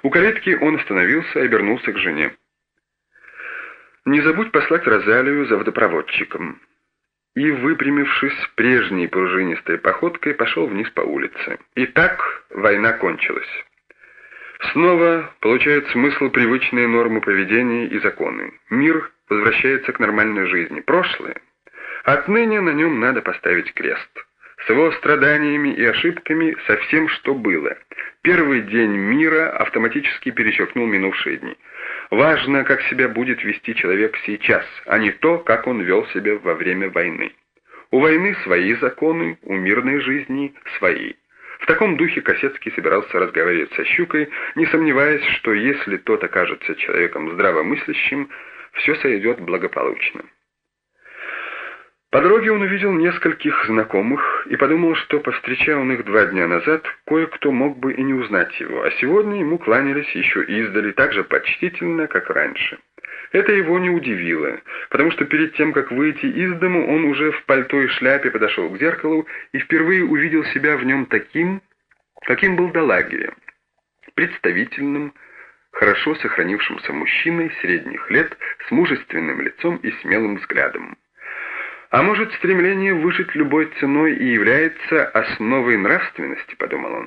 У калитки он остановился и обернулся к жене. «Не забудь послать Розалию за водопроводчиком». И, выпрямившись прежней пружинистой походкой, пошел вниз по улице. И так война кончилась. Снова получают смысл привычные нормы поведения и законы. Мир возвращается к нормальной жизни. Прошлое. Отныне на нем надо поставить крест. С его страданиями и ошибками со всем, что было. Первый день мира автоматически перечеркнул минувшие дни. Важно, как себя будет вести человек сейчас, а не то, как он вел себя во время войны. У войны свои законы, у мирной жизни свои. В таком духе Косецкий собирался разговаривать со Щукой, не сомневаясь, что если тот окажется человеком здравомыслящим, все сойдет благополучно. По дороге он увидел нескольких знакомых и подумал, что, повстречая он их 2 дня назад, кое-кто мог бы и не узнать его, а сегодня ему кланялись еще издали так же почтительно, как раньше. Это его не удивило, потому что перед тем, как выйти из дому, он уже в пальто и шляпе подошел к зеркалу и впервые увидел себя в нем таким, каким был до лагеря, представительным, хорошо сохранившимся мужчиной средних лет с мужественным лицом и смелым взглядом. А может, стремление выжить любой ценой и является основой нравственности, подумал он.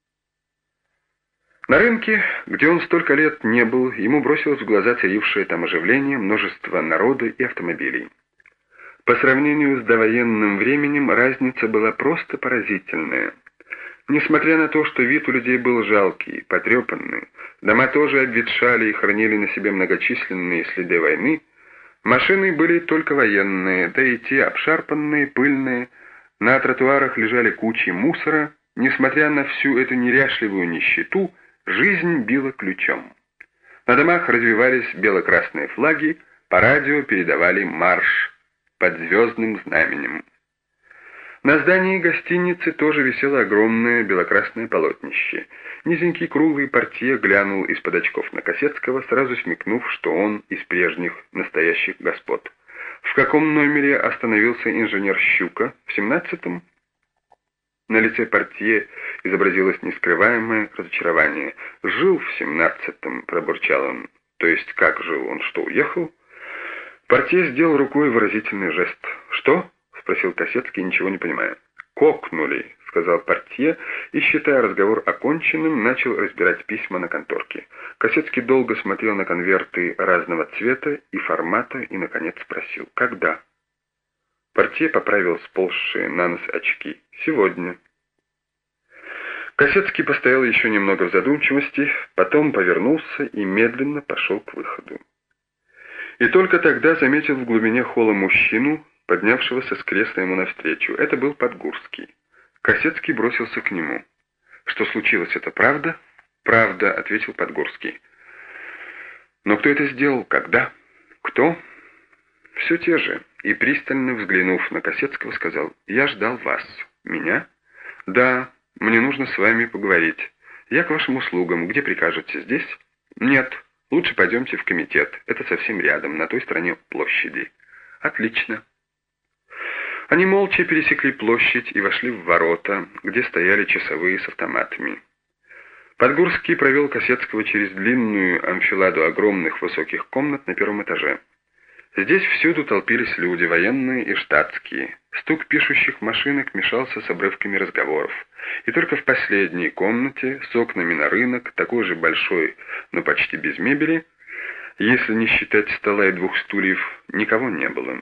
На рынке, где он столько лет не был, ему бросилось в глаза царившее там оживление, множество народа и автомобилей. По сравнению с довоенным временем разница была просто поразительная. Несмотря на то, что вид у людей был жалкий, потрепанный, дома тоже обветшали и хранили на себе многочисленные следы войны, машины были только военные, да и те обшарпанные, пыльные, на тротуарах лежали кучи мусора. Несмотря на всю эту неряшливую нищету, жизнь била ключом. На домах развивались бело-красные флаги, по радио передавали марш под звездным знаменем. На здании гостиницы тоже висело огромное белокрасное полотнище. Низенький круглый портье глянул из-под очков на Косецкого, сразу смекнув, что он из прежних настоящих господ. В каком номере остановился инженер Щука? В 17-м? На лице портье изобразилось нескрываемое разочарование. «Жил в 17-м», — пробурчал он. «То есть как жил? Он что, уехал?» Портье сделал рукой выразительный жест. «Что?» — спросил Косецкий, ничего не понимая. «Кокнули», — сказал портье, и, считая разговор оконченным, начал разбирать письма на конторке. Косецкий долго смотрел на конверты разного цвета и формата и, наконец, спросил: «Когда?» Портье поправил сползшие на нос очки. «Сегодня». Косецкий постоял еще немного в задумчивости, потом повернулся и медленно пошел к выходу. И только тогда заметил в глубине холла мужчину, поднявшегося с кресла ему навстречу. Это был Подгурский. Косецкий бросился к нему. «Что случилось, это правда?» «Правда», — ответил Подгурский. «Но кто это сделал? Когда?» «Кто?» «Все те же». И, пристально взглянув на Косецкого, сказал: «Я ждал вас». «Меня?» «Да, мне нужно с вами поговорить. Я к вашим услугам. Где прикажете? Здесь?» «Нет, лучше пойдемте в комитет. Это совсем рядом, на той стороне площади». «Отлично». Они молча пересекли площадь и вошли в ворота, где стояли часовые с автоматами. Подгурский провел Косецкого через длинную анфиладу огромных высоких комнат на первом этаже. Здесь всюду толпились люди, военные и штатские. Стук пишущих машинок мешался с обрывками разговоров. И только в последней комнате, с окнами на рынок, такой же большой, но почти без мебели, если не считать стола и 2 стульев, никого не было.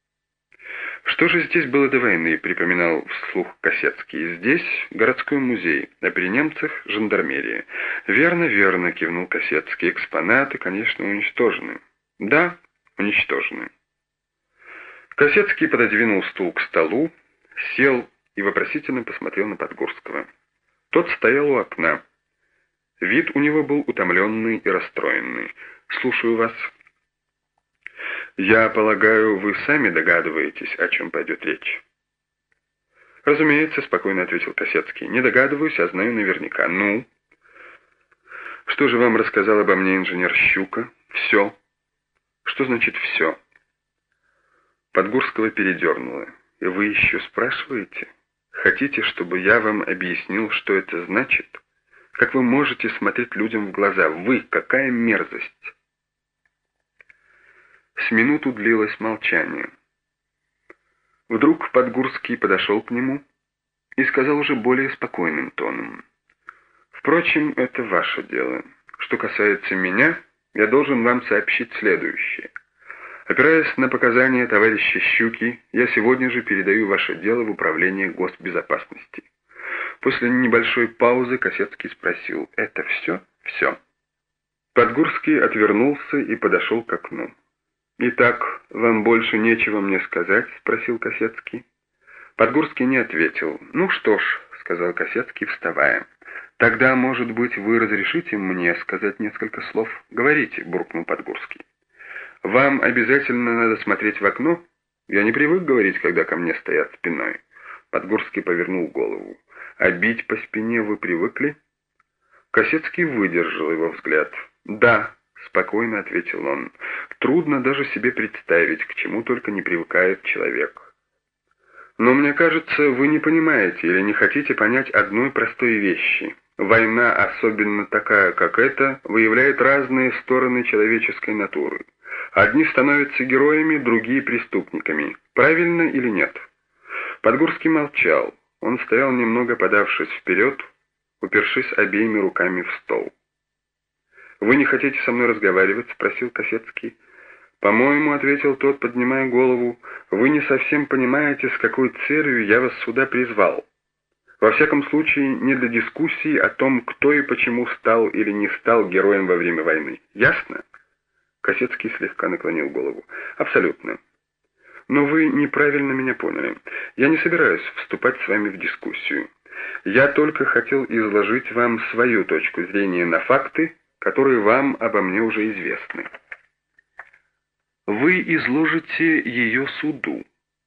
«Что же здесь было до войны?» — припоминал вслух Косецкий. «Здесь городской музей, а при немцах жандармерия». «Верно, верно», — кивнул Косецкий. «Экспонаты, конечно, уничтожены». «Да, уничтожены». Косецкий пододвинул стул к столу, сел и вопросительно посмотрел на Подгурского. Тот стоял у окна. Вид у него был утомленный и расстроенный. «Слушаю вас». «Я полагаю, вы сами догадываетесь, о чем пойдет речь?» «Разумеется», — спокойно ответил Косецкий. «Не догадываюсь, а знаю наверняка». «Ну?» «Что же вам рассказал обо мне инженер Щука?» «Все». «Что значит «все»?» Подгурского передернуло. «И вы еще спрашиваете? Хотите, чтобы я вам объяснил, что это значит?» Как вы можете смотреть людям в глаза? Вы, какая мерзость!» С минуту длилось молчание. Вдруг Подгурский подошел к нему и сказал уже более спокойным тоном: «Впрочем, это ваше дело. Что касается меня, я должен вам сообщить следующее. Опираясь на показания товарища Щуки, я сегодня же передаю ваше дело в управление госбезопасности». После небольшой паузы Косецкий спросил: «Это все?» «Все». Подгурский отвернулся и подошел к окну. «Итак, вам больше нечего мне сказать?» — спросил Косецкий. Подгурский не ответил. «Ну что ж», — сказал Косецкий, вставая, — «тогда, может быть, вы разрешите мне сказать несколько слов?» «Говорите», — буркнул Подгурский. «Вам обязательно надо смотреть в окно? Я не привык говорить, когда ко мне стоят спиной». Подгурский повернул голову. «А бить по спине вы привыкли?» Косецкий выдержал его взгляд. «Да», — спокойно ответил он, — «трудно даже себе представить, к чему только не привыкает человек. Но мне кажется, вы не понимаете или не хотите понять одной простой вещи. Война, особенно такая, как эта, выявляет разные стороны человеческой натуры. Одни становятся героями, другие — преступниками. Правильно или нет?» Подгурский молчал. Он стоял, немного подавшись вперед, упершись обеими руками в стол. «Вы не хотите со мной разговаривать?» — спросил Косецкий. «По-моему, — ответил тот, поднимая голову, — вы не совсем понимаете, с какой целью я вас сюда призвал. Во всяком случае, не для дискуссии о том, кто и почему стал или не стал героем во время войны. Ясно?» Косецкий слегка наклонил голову. «Абсолютно. Но вы неправильно меня поняли. Я не собираюсь вступать с вами в дискуссию. Я только хотел изложить вам свою точку зрения на факты, которые вам обо мне уже известны». «Вы изложите ее суду.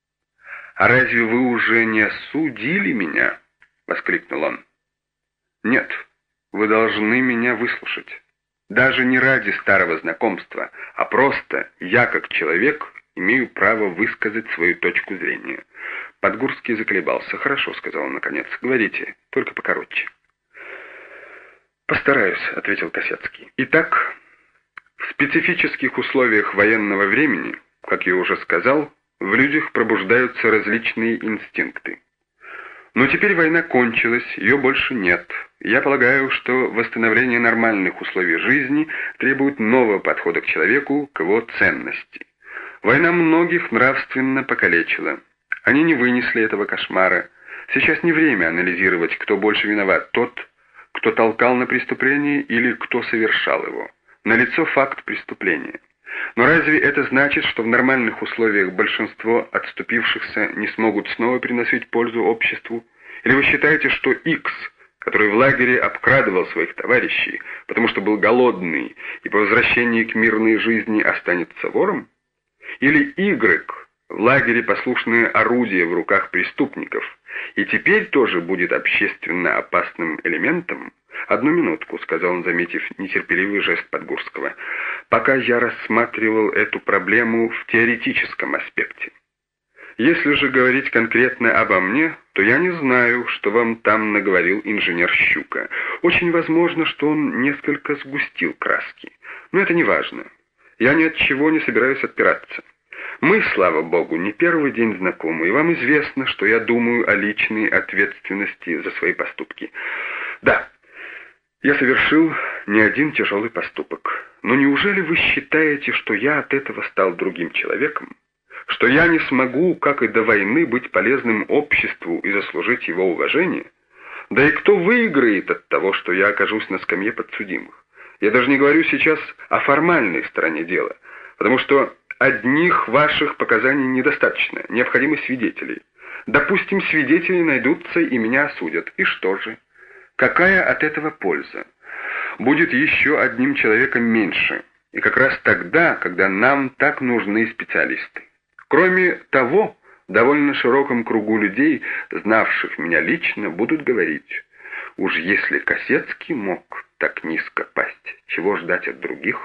А разве вы уже не осудили меня?» — воскликнул он. «Нет, вы должны меня выслушать. Даже не ради старого знакомства, а просто я, как человек, имею право высказать свою точку зрения». Подгурский заколебался. «Хорошо», — сказал он наконец, — «говорите, только покороче». «Постараюсь», — ответил Косецкий. «Итак, в специфических условиях военного времени, как я уже сказал, в людях пробуждаются различные инстинкты. Но теперь война кончилась, ее больше нет. Я полагаю, что восстановление нормальных условий жизни требует нового подхода к человеку, к его ценности. Война многих нравственно покалечила. Они не вынесли этого кошмара. Сейчас не время анализировать, кто больше виноват, тот, кто толкал на преступление, или кто совершал его. Налицо факт преступления. Но разве это значит, что в нормальных условиях большинство отступившихся не смогут снова приносить пользу обществу? Или вы считаете, что Икс, который в лагере обкрадывал своих товарищей, потому что был голодный и по возвращении к мирной жизни останется вором? Или Y, в лагере послушное орудие в руках преступников, и теперь тоже будет общественно опасным элементом? «Одну минутку», — сказал он, заметив нетерпеливый жест Подгурского, «пока я рассматривал эту проблему в теоретическом аспекте. Если же говорить конкретно обо мне, то я не знаю, что вам там наговорил инженер Щука. Очень возможно, что он несколько сгустил краски. Но это не важно. Я ни от чего не собираюсь отпираться. Мы, слава богу, не первый день знакомы, и вам известно, что я думаю о личной ответственности за свои поступки. Да, я совершил не один тяжелый поступок. Но неужели вы считаете, что я от этого стал другим человеком? Что я не смогу, как и до войны, быть полезным обществу и заслужить его уважение? Да и кто выиграет от того, что я окажусь на скамье подсудимых? Я даже не говорю сейчас о формальной стороне дела, потому что одних ваших показаний недостаточно, необходимы свидетели. Допустим, свидетели найдутся и меня осудят. И что же? Какая от этого польза? Будет еще одним человеком меньше, и как раз тогда, когда нам так нужны специалисты. Кроме того, в довольно широком кругу людей, знавших меня лично, будут говорить: уж если Косецкий мог так низко пасть, чего ждать от других?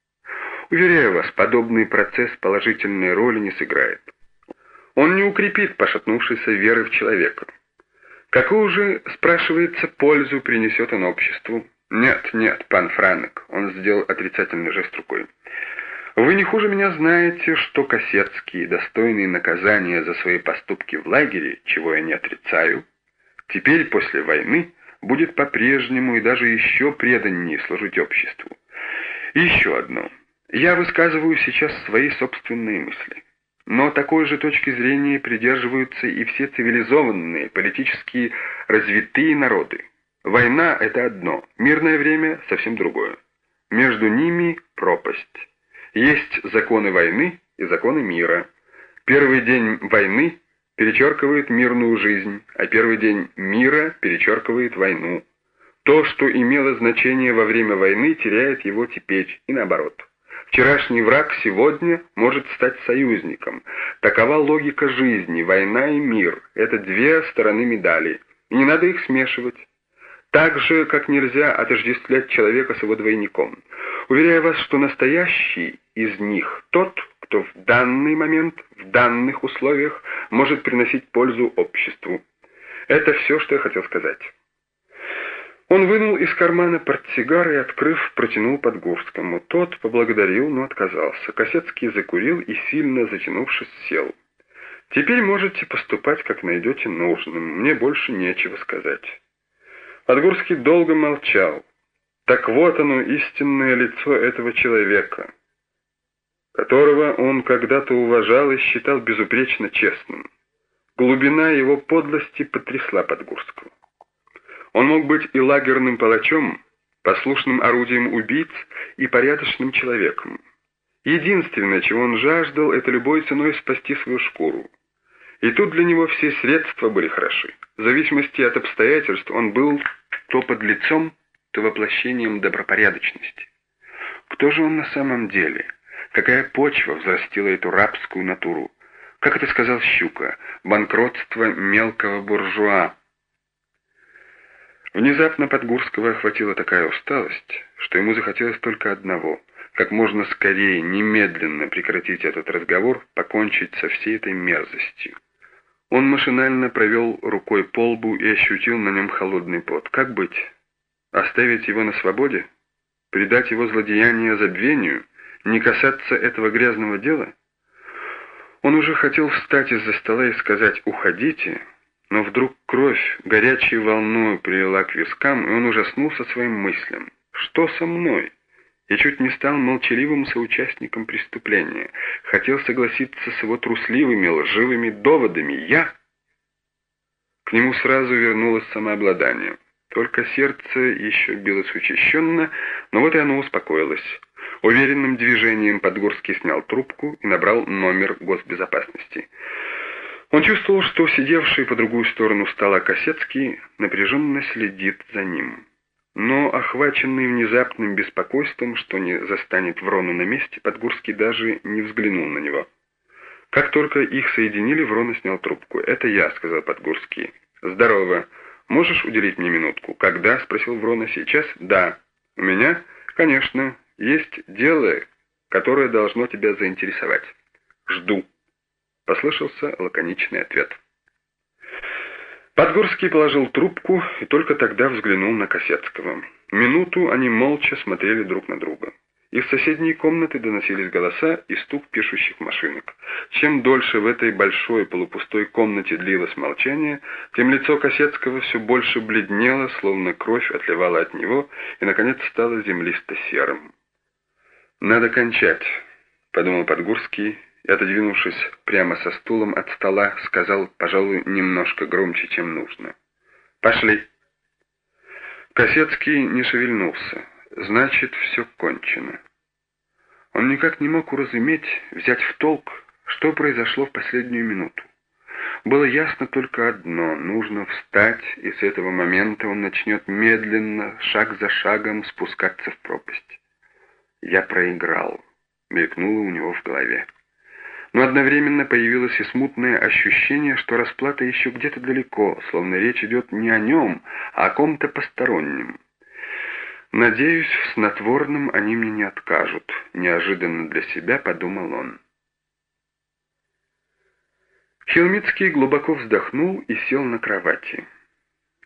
Уверяю вас, подобный процесс положительной роли не сыграет. Он не укрепит пошатнувшейся веры в человека. Какую же, спрашивается, пользу принесет он обществу? Нет, нет, пан Франек, он сделал отрицательный жест рукой. Вы не хуже меня знаете, что Косецкий, достойный наказания за свои поступки в лагере, чего я не отрицаю, теперь после войны будет по-прежнему и даже еще преданнее служить обществу. И еще одно. Я высказываю сейчас свои собственные мысли. Но такой же точки зрения придерживаются и все цивилизованные, политически развитые народы. Война — это одно, мирное время — совсем другое. Между ними пропасть. Есть законы войны и законы мира. Первый день войны перечеркивает мирную жизнь, а первый день мира перечеркивает войну. То, что имело значение во время войны, теряет его теперь, и наоборот. Вчерашний враг сегодня может стать союзником. Такова логика жизни. Война и мир — это две стороны медали, и не надо их смешивать. Так же, как нельзя отождествлять человека с его двойником. Уверяю вас, что настоящий из них тот, кто в данный момент, в данных условиях может приносить пользу обществу. Это все, что я хотел сказать. Он вынул из кармана портсигар и, открыв, протянул Подгурскому. Тот поблагодарил, но отказался. Косецкий закурил и, сильно затянувшись, сел. «Теперь можете поступать, как найдете нужным. Мне больше нечего сказать». Подгурский долго молчал. Так вот оно, истинное лицо этого человека, которого он когда-то уважал и считал безупречно честным. Глубина его подлости потрясла Подгурского. Он мог быть и лагерным палачом, послушным орудием убийц, и порядочным человеком. Единственное, чего он жаждал, это любой ценой спасти свою шкуру. И тут для него все средства были хороши. В зависимости от обстоятельств он был то подлецом, то воплощением добропорядочности. Кто же он на самом деле? Какая почва взрастила эту рабскую натуру? Как это сказал Щука? Банкротство мелкого буржуа. Внезапно Подгурского охватила такая усталость, что ему захотелось только одного — как можно скорее, немедленно прекратить этот разговор, покончить со всей этой мерзостью. Он машинально провел рукой по лбу и ощутил на нем холодный пот. Как быть? Оставить его на свободе? Предать его злодеяние забвению? Не касаться этого грязного дела? Он уже хотел встать из-за стола и сказать «уходите», но вдруг кровь горячей волной прилила к вискам, и он ужаснулся своим мыслям. «Что со мной?» Я чуть не стал молчаливым соучастником преступления. Хотел согласиться с его трусливыми, лживыми доводами. Я? К нему сразу вернулось самообладание. Только сердце еще билось учащенно, но вот и оно успокоилось. Уверенным движением Подгурский снял трубку и набрал номер госбезопасности. Он чувствовал, что сидевший по другую сторону стола Косецкий напряженно следит за ним. Но, охваченный внезапным беспокойством, что не застанет Врону на месте, Подгурский даже не взглянул на него. Как только их соединили, Врона снял трубку. «Это я», — сказал Подгурский. «Здорово. Можешь уделить мне минутку?» «Когда?» — спросил Врона. «Сейчас?» «Да». «У меня?» «Конечно. Есть дело, которое должно тебя заинтересовать». «Жду», — послышался лаконичный ответ. Подгурский положил трубку и только тогда взглянул на Косецкого. Минуту они молча смотрели друг на друга. Из соседней комнаты доносились голоса и стук пишущих машинок. Чем дольше в этой большой полупустой комнате длилось молчание, тем лицо Косецкого все больше бледнело, словно кровь отливала от него, и, наконец, стало землисто-серым. «Надо кончать», — подумал Подгурский, и, отодвинувшись прямо со стулом от стола, сказал, пожалуй, немножко громче, чем нужно. «Пошли». Косецкий не шевельнулся. Значит, все кончено. Он никак не мог уразуметь, взять в толк, что произошло в последнюю минуту. Было ясно только одно — нужно встать, и с этого момента он начнет медленно, шаг за шагом спускаться в пропасть. «Я проиграл», — мелькнуло у него в голове. Но одновременно появилось и смутное ощущение, что расплата еще где-то далеко, словно речь идет не о нем, а о ком-то постороннем. «Надеюсь, в снотворном они мне не откажут», — неожиданно для себя подумал он. Хелмицкий глубоко вздохнул и сел на кровати.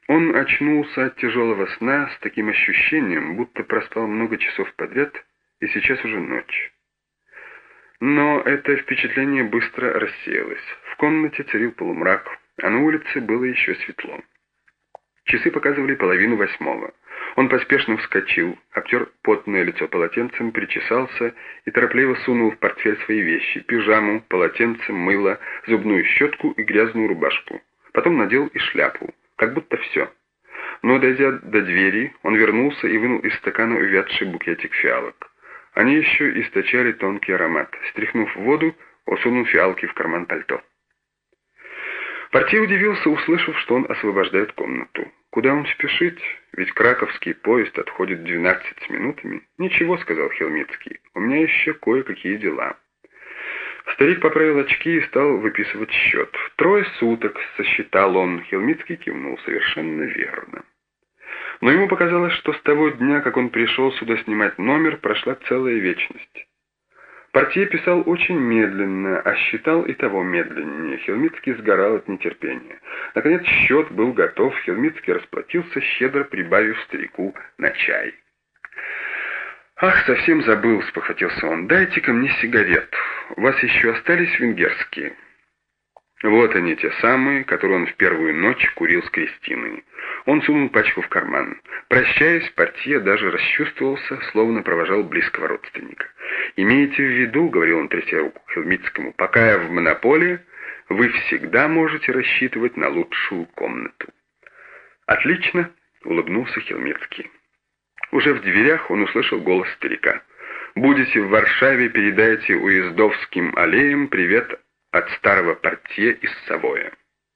Он очнулся от тяжелого сна с таким ощущением, будто проспал много часов подряд, и сейчас уже ночь. Но это впечатление быстро рассеялось. В комнате царил полумрак, а на улице было еще светло. Часы показывали 7:30. Он поспешно вскочил, обтер потное лицо полотенцем, причесался и торопливо сунул в портфель свои вещи: пижаму, полотенце, мыло, зубную щетку и грязную рубашку. Потом надел и шляпу, как будто все. Но, дойдя до двери, он вернулся и вынул из стакана увядший букетик фиалок. Они еще источали тонкий аромат. Стряхнув воду, он сунул фиалки в карман пальто. Портье удивился, услышав, что он освобождает комнату. Куда он спешит? Ведь краковский поезд отходит 12 с минутами. «Ничего», — сказал Хелмицкий, — «у меня еще кое-какие дела». Старик поправил очки и стал выписывать счет. 3 суток, сосчитал он. Хелмицкий кивнул. Совершенно верно. Но ему показалось, что с того дня, как он пришел сюда снимать номер, прошла целая вечность. Портье писал очень медленно, а считал и того медленнее. Хелмицкий сгорал от нетерпения. Наконец счет был готов. Хелмицкий расплатился, щедро прибавив старику на чай. «Ах, совсем забыл», — спохватился он. «Дайте-ка мне сигарет. У вас еще остались венгерские?» Вот они, те самые, которые он в первую ночь курил с Кристиной. Он сунул пачку в карман. Прощаясь, Портье даже расчувствовался, словно провожал близкого родственника. «Имейте в виду», — говорил он, тряся руку Хелмицкому, — «пока я в монополии, вы всегда можете рассчитывать на лучшую комнату». «Отлично», — улыбнулся Хелмицкий. Уже в дверях он услышал голос старика. «Будете в Варшаве, передайте Уездовским аллеям привет от старого портье из Савоя».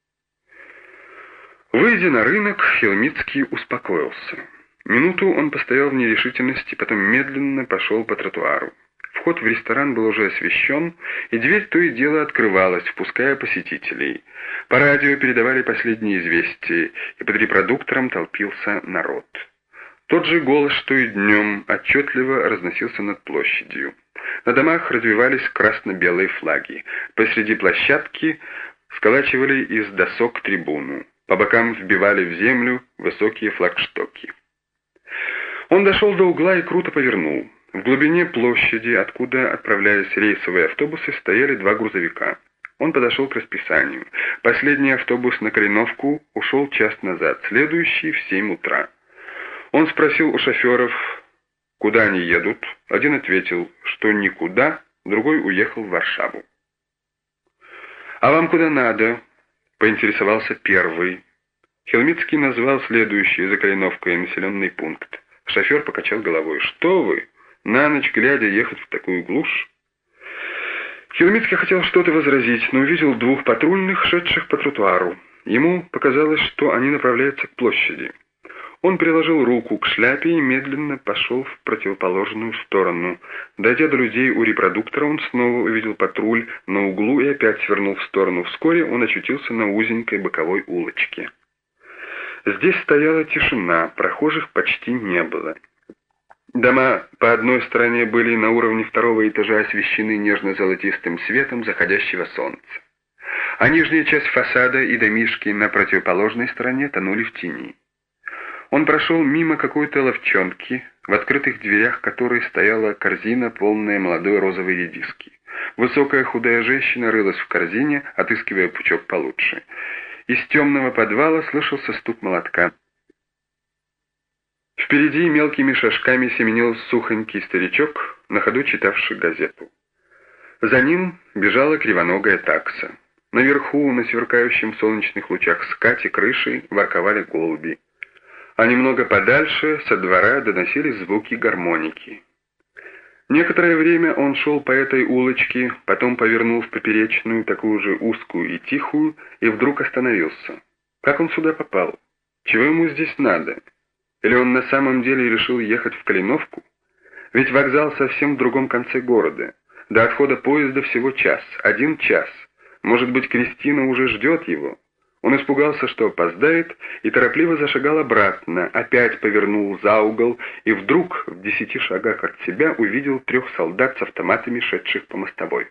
Выйдя на рынок, Хелмицкий успокоился. Минуту он постоял в нерешительности, потом медленно пошел по тротуару. Вход в ресторан был уже освещен, и дверь то и дело открывалась, впуская посетителей. По радио передавали последние известия, и под репродуктором толпился народ. Тот же голос, что и днем, отчетливо разносился над площадью. На домах развивались красно-белые флаги. Посреди площадки сколачивали из досок трибуну. По бокам вбивали в землю высокие флагштоки. Он дошел до угла и круто повернул. В глубине площади, откуда отправлялись рейсовые автобусы, стояли 2 грузовика. Он подошел к расписанию. Последний автобус на Калиновку ушел час назад, следующий в 7 утра. Он спросил у шоферов, куда они едут. Один ответил, что никуда, другой уехал в Варшаву. «А вам куда надо?» — поинтересовался первый. Хелмицкий назвал следующий за Калиновкой населенный пункт. Шофер покачал головой. «Что вы? На ночь глядя ехать в такую глушь?» Хелмицкий хотел что-то возразить, но увидел 2 патрульных, шедших по тротуару. Ему показалось, что они направляются к площади. Он приложил руку к шляпе и медленно пошел в противоположную сторону. Дойдя до людей у репродуктора, он снова увидел патруль на углу и опять свернул в сторону. Вскоре он очутился на узенькой боковой улочке. Здесь стояла тишина, прохожих почти не было. Дома по одной стороне были на уровне 2-го этажа освещены нежно-золотистым светом заходящего солнца, а нижняя часть фасада и домишки на противоположной стороне тонули в тени. Он прошел мимо какой-то ловчонки, в открытых дверях которой стояла корзина, полная молодой розовой редиски. Высокая худая женщина рылась в корзине, отыскивая пучок получше. Из темного подвала слышался стук молотка. Впереди мелкими шажками семенил сухонький старичок, на ходу читавший газету. За ним бежала кривоногая такса. Наверху, на сверкающем в солнечных лучах скате крыши, ворковали голуби. А немного подальше, со двора, доносились звуки гармоники. Некоторое время он шел по этой улочке, потом повернул в поперечную, такую же узкую и тихую, и вдруг остановился. Как он сюда попал? Чего ему здесь надо? Или он на самом деле решил ехать в Калиновку? Ведь вокзал совсем в другом конце города. До отхода поезда всего час, 1 час. Может быть, Кристина уже ждет его? Он испугался, что опоздает, и торопливо зашагал обратно, опять повернул за угол, и вдруг в 10 шагах от себя увидел 3 солдат с автоматами, шедших по мостовой.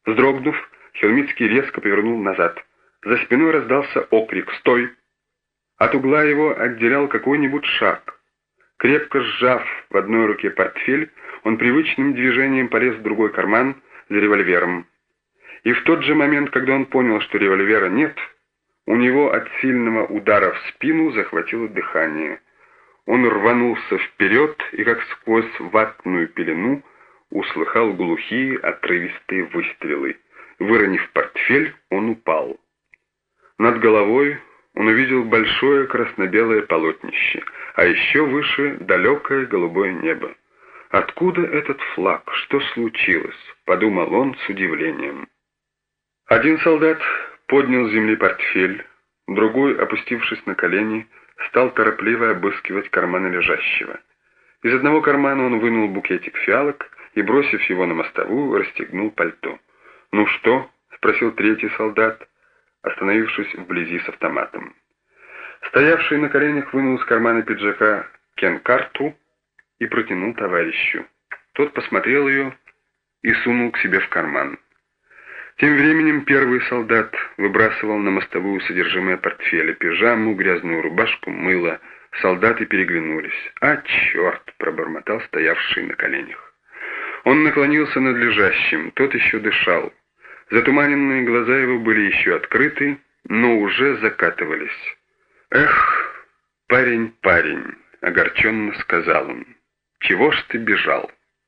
Вздрогнув, Хелмицкий резко повернул назад. За спиной раздался окрик «Стой!». От угла его отделял какой-нибудь шаг. Крепко сжав в одной руке портфель, он привычным движением полез в другой карман за револьвером. И в тот же момент, когда он понял, что револьвера нет, у него от сильного удара в спину захватило дыхание. Он рванулся вперед и, как сквозь ватную пелену, услыхал глухие отрывистые выстрелы. Выронив портфель, он упал. Над головой он увидел большое красно-белое полотнище, а еще выше далекое голубое небо. «Откуда этот флаг? Что случилось?» — подумал он с удивлением. Один солдат поднял с земли портфель, другой, опустившись на колени, стал торопливо обыскивать карманы лежащего. Из одного кармана он вынул букетик фиалок и, бросив его на мостовую, расстегнул пальто. «Ну что?» — спросил третий солдат, остановившись вблизи с автоматом. Стоявший на коленях вынул из кармана пиджака кен-карту и протянул товарищу. Тот посмотрел ее и сунул к себе в карман. Тем временем первый солдат выбрасывал на мостовую содержимое портфеля, пижаму, грязную рубашку, мыло. Солдаты переглянулись. «А, черт!» — пробормотал стоявший на коленях. Он наклонился над лежащим, тот еще дышал. Затуманенные глаза его были еще открыты, но уже закатывались. «Эх, парень, парень!» — огорченно сказал он. «Чего ж ты бежал?»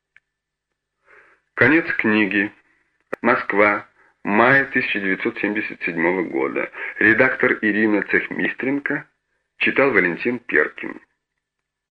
Конец книги. Москва. Мая 1977 года. Редактор Ирина Цехмистренко. Читал Валентин Перкин.